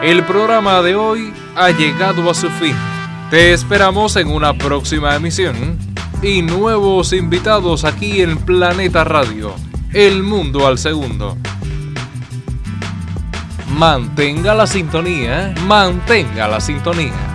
El programa de hoy ha llegado a su fin. Te esperamos en una próxima emisión y nuevos invitados aquí en Planeta Radio, El Mundo al Segundo. Mantenga la sintonía, mantenga la sintonía.